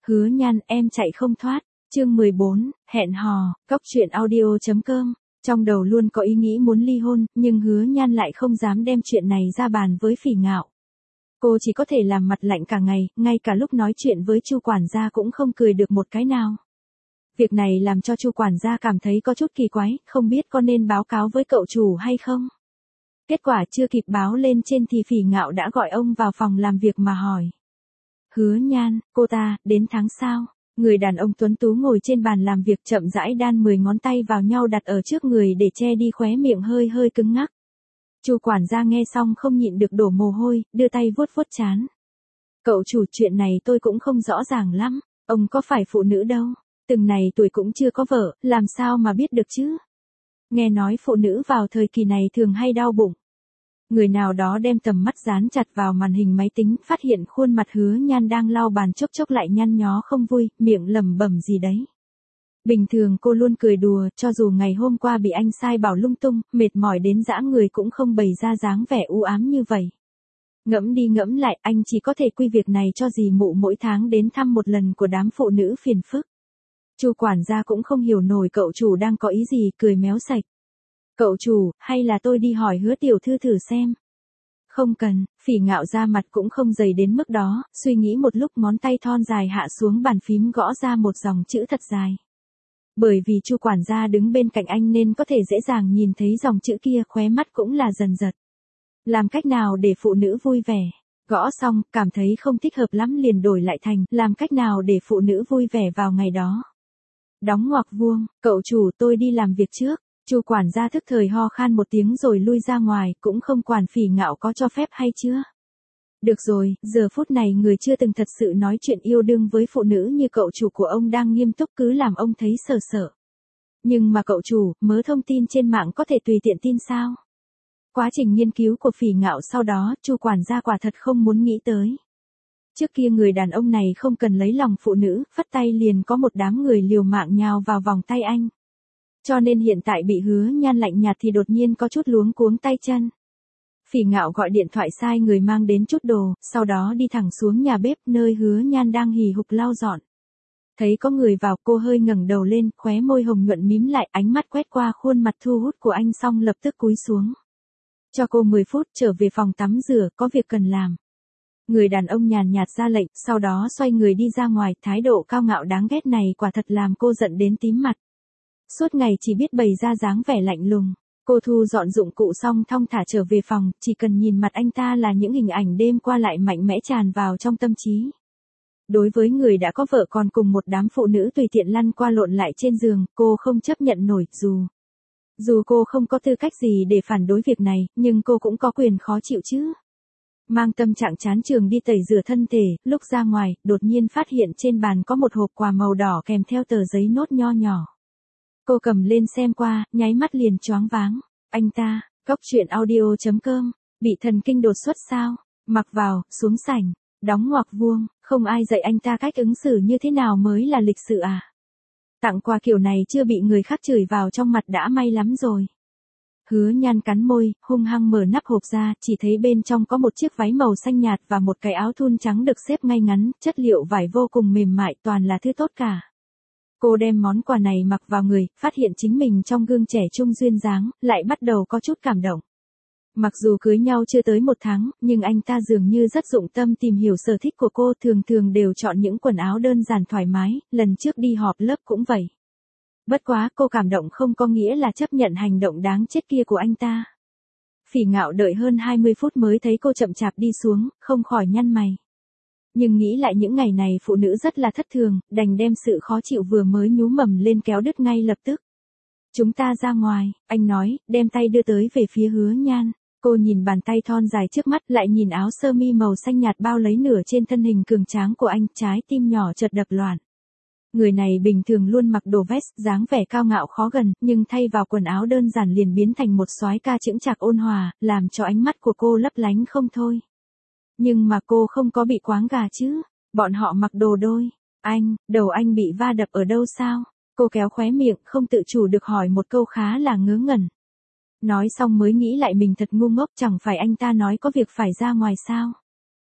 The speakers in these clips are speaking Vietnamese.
Hứa Nhan, em chạy không thoát. Chương 14, hẹn hò, Cóc truyện audio.com. Trong đầu luôn có ý nghĩ muốn ly hôn, nhưng Hứa Nhan lại không dám đem chuyện này ra bàn với Phỉ Ngạo. Cô chỉ có thể làm mặt lạnh cả ngày, ngay cả lúc nói chuyện với Chu quản gia cũng không cười được một cái nào. Việc này làm cho Chu quản gia cảm thấy có chút kỳ quái, không biết có nên báo cáo với cậu chủ hay không. Kết quả chưa kịp báo lên trên thì Phỉ Ngạo đã gọi ông vào phòng làm việc mà hỏi. Hứa Nhan, cô ta, đến tháng sau. Người đàn ông tuấn tú ngồi trên bàn làm việc chậm rãi đan 10 ngón tay vào nhau đặt ở trước người để che đi khóe miệng hơi hơi cứng ngắc. Chu quản gia nghe xong không nhịn được đổ mồ hôi, đưa tay vuốt vuốt trán. Cậu chủ, chuyện này tôi cũng không rõ ràng lắm, ông có phải phụ nữ đâu, từng này tuổi cũng chưa có vợ, làm sao mà biết được chứ. Nghe nói phụ nữ vào thời kỳ này thường hay đau bụng. Người nào đó đem tầm mắt dán chặt vào màn hình máy tính, phát hiện khuôn mặt Hứa Nhan đang lau bàn chốc chốc lại nhăn nhó không vui, miệng lẩm bẩm gì đấy. Bình thường cô luôn cười đùa, cho dù ngày hôm qua bị anh sai bảo lung tung, mệt mỏi đến dã người cũng không bày ra dáng vẻ u ám như vậy. Ngẫm đi ngẫm lại, anh chỉ có thể quy việc này cho dì mụ mỗi tháng đến thăm một lần của đám phụ nữ phiền phức. Chu quản gia cũng không hiểu nổi cậu chủ đang có ý gì, cười méo sạch. Cậu chủ, hay là tôi đi hỏi Hứa tiểu thư thử xem. Không cần, Phỉ Ngạo ra mặt cũng không dày đến mức đó, suy nghĩ một lúc ngón tay thon dài hạ xuống bàn phím gõ ra một dòng chữ thật dài. Bởi vì Chu quản gia đứng bên cạnh anh nên có thể dễ dàng nhìn thấy dòng chữ kia, khóe mắt cũng là dần giật. Làm cách nào để phụ nữ vui vẻ? Gõ xong, cảm thấy không thích hợp lắm liền đổi lại thành, làm cách nào để phụ nữ vui vẻ vào ngày đó? Đóng ngoặc vuông, cậu chủ, tôi đi làm việc trước. Chu quản gia thức thời ho khan một tiếng rồi lui ra ngoài, cũng không quản Phỉ Ngạo có cho phép hay chưa. Được rồi, giờ phút này người chưa từng thật sự nói chuyện yêu đương với phụ nữ như cậu chủ của ông đang nghiêm túc cứ làm ông thấy sợ sợ. Nhưng mà cậu chủ, mớ thông tin trên mạng có thể tùy tiện tin sao? Quá trình nghiên cứu của Phỉ Ngạo sau đó, Chu quản gia quả thật không muốn nghĩ tới. Trước kia người đàn ông này không cần lấy lòng phụ nữ, phất tay liền có một đám người liều mạng nhào vào vòng tay anh. Cho nên hiện tại bị Hứa Nhan lạnh nhạt thì đột nhiên có chút luống cuống tay chân. Phỉ Ngạo gọi điện thoại sai người mang đến chút đồ, sau đó đi thẳng xuống nhà bếp nơi Hứa Nhan đang hì hục lau dọn. Thấy có người vào, cô hơi ngẩng đầu lên, khóe môi hồng nhuận mím lại, ánh mắt quét qua khuôn mặt thu hút của anh xong lập tức cúi xuống. Cho cô 10 phút trở về phòng tắm rửa, có việc cần làm. Người đàn ông nhàn nhạt ra lệnh, sau đó xoay người đi ra ngoài, thái độ cao ngạo đáng ghét này quả thật làm cô giận đến tím mặt. Suốt ngày chỉ biết bày ra dáng vẻ lạnh lùng. Cô thu dọn dụng cụ xong thong thả trở về phòng, chỉ cần nhìn mặt anh ta là những hình ảnh đêm qua lại mạnh mẽ tràn vào trong tâm trí. Đối với người đã có vợ còn cùng một đám phụ nữ tùy tiện lăn qua lộn lại trên giường, cô không chấp nhận nổi, dù cô không có tư cách gì để phản đối việc này, nhưng cô cũng có quyền khó chịu chứ. Mang tâm trạng chán trường đi tẩy rửa thân thể, lúc ra ngoài, đột nhiên phát hiện trên bàn có một hộp quà màu đỏ kèm theo tờ giấy nốt nho nhỏ. Cô cầm lên xem qua, nháy mắt liền choáng váng. Anh ta, Cóc truyện audio.com, bị thần kinh đột xuất sao? Mặc vào, xuống sảnh, đóng ngoặc vuông, không ai dạy anh ta cách ứng xử như thế nào mới là lịch sự à? Tặng quà kiểu này chưa bị người khác chửi vào trong mặt đã may lắm rồi. Hứa Nhan cắn môi, hung hăng mở nắp hộp ra, chỉ thấy bên trong có một chiếc váy màu xanh nhạt và một cái áo thun trắng được xếp ngay ngắn, chất liệu vải vô cùng mềm mại, toàn là thứ tốt cả. Cô đem món quà này mặc vào người, phát hiện chính mình trong gương trẻ trung duyên dáng, lại bắt đầu có chút cảm động. Mặc dù cưới nhau chưa tới 1 tháng, nhưng anh ta dường như rất dụng tâm tìm hiểu sở thích của cô, thường thường đều chọn những quần áo đơn giản thoải mái, lần trước đi họp lớp cũng vậy. Bất quá, cô cảm động không có nghĩa là chấp nhận hành động đáng chết kia của anh ta. Phỉ Ngạo đợi hơn 20 phút mới thấy cô chậm chạp đi xuống, không khỏi nhăn mày. Nhưng nghĩ lại những ngày này phụ nữ rất là thất thường, đành đem sự khó chịu vừa mới nhú mầm lên kéo đứt ngay lập tức. Chúng ta ra ngoài, anh nói, đem tay đưa tới về phía Hứa Nhan. Cô nhìn bàn tay thon dài trước mắt, lại nhìn áo sơ mi màu xanh nhạt bao lấy nửa trên thân hình cường tráng của anh, trái tim nhỏ chợt đập loạn. Người này bình thường luôn mặc đồ vest, dáng vẻ cao ngạo khó gần, nhưng thay vào quần áo đơn giản liền biến thành một soái ca chững chạc ôn hòa, làm cho ánh mắt của cô lấp lánh không thôi. Nhưng mà cô không có bị quáng gà chứ, bọn họ mặc đồ đôi. Đầu anh bị va đập ở đâu sao? Cô kéo khóe miệng, không tự chủ được hỏi một câu khá là ngớ ngẩn. Nói xong mới nghĩ lại mình thật ngu ngốc, chẳng phải anh ta nói có việc phải ra ngoài sao?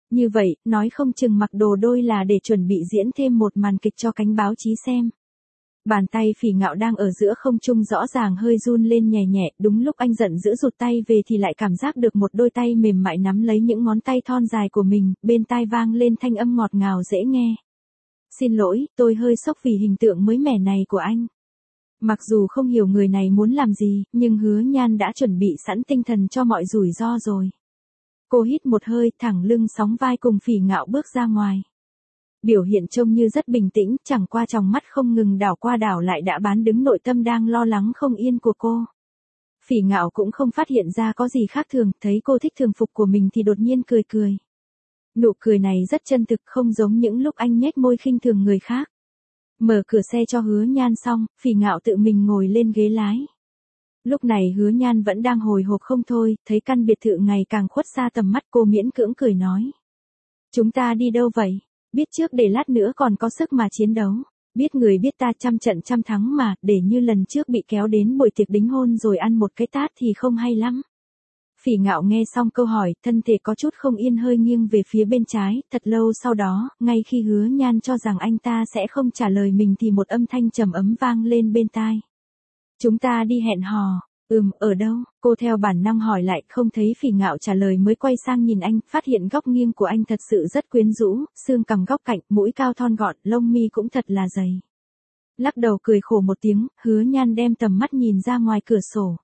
Như vậy, nói không chừng mặc đồ đôi là để chuẩn bị diễn thêm một màn kịch cho cánh báo chí xem. Bàn tay Phỉ Ngạo đang ở giữa không trung rõ ràng hơi run lên nhẹ nhẹ, đúng lúc anh giận dữ rụt tay về thì lại cảm giác được một đôi tay mềm mại nắm lấy những ngón tay thon dài của mình, bên tai vang lên thanh âm ngọt ngào dễ nghe. Xin lỗi, tôi hơi sốc vì hình tượng mới mẻ này của anh. Mặc dù không hiểu người này muốn làm gì, nhưng Hứa Nhan đã chuẩn bị sẵn tinh thần cho mọi rủi ro rồi. Cô hít một hơi, thẳng lưng sóng vai cùng Phỉ Ngạo bước ra ngoài. Biểu hiện trông như rất bình tĩnh, chẳng qua tròng mắt không ngừng đảo qua đảo lại đã bán đứng nội tâm đang lo lắng không yên của cô. Phỉ Ngạo cũng không phát hiện ra có gì khác thường, thấy cô thích thường phục của mình thì đột nhiên cười cười. Nụ cười này rất chân thực, không giống những lúc anh nhếch môi khinh thường người khác. Mở cửa xe cho Hứa Nhan xong, Phỉ Ngạo tự mình ngồi lên ghế lái. Lúc này Hứa Nhan vẫn đang hồi hộp không thôi, thấy căn biệt thự ngày càng khuất xa tầm mắt, cô miễn cưỡng cười nói. Chúng ta đi đâu vậy? Biết trước để lát nữa còn có sức mà chiến đấu. Biết người biết ta trăm trận trăm thắng mà, để như lần trước bị kéo đến buổi tiệc đính hôn rồi ăn một cái tát thì không hay lắm. Phỉ Ngạo nghe xong câu hỏi, thân thể có chút không yên hơi nghiêng về phía bên trái, thật lâu sau đó, ngay khi Hứa Nhan cho rằng anh ta sẽ không trả lời mình thì một âm thanh trầm ấm vang lên bên tai. Chúng ta đi hẹn hò. Ở đâu? Cô theo bản năng hỏi lại, không thấy Phỉ Ngạo trả lời mới quay sang nhìn anh, phát hiện góc nghiêng của anh thật sự rất quyến rũ, xương cằm góc cạnh, mũi cao thon gọn, lông mi cũng thật là dày. Lắc đầu cười khổ một tiếng, Hứa Nhan đem tầm mắt nhìn ra ngoài cửa sổ.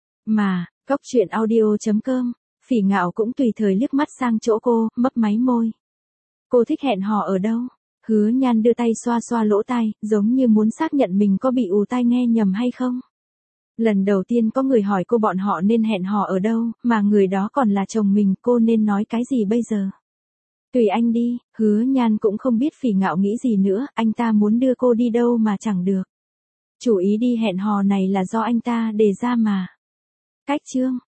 Mà, Cóc truyện audio.com, Phỉ Ngạo cũng tùy thời liếc mắt sang chỗ cô, mấp máy môi. Cô thích hẹn hò ở đâu? Hứa Nhan đưa tay xoa xoa lỗ tai, giống như muốn xác nhận mình có bị ù tai nghe nhầm hay không. Lần đầu tiên có người hỏi cô bọn họ nên hẹn hò ở đâu, mà người đó còn là chồng mình, cô nên nói cái gì bây giờ? Tùy anh đi, Hứa Nhan cũng không biết Phỉ Ngạo nghĩ gì nữa, anh ta muốn đưa cô đi đâu mà chẳng được. Chủ ý đi hẹn hò này là do anh ta đề ra mà. Cách chương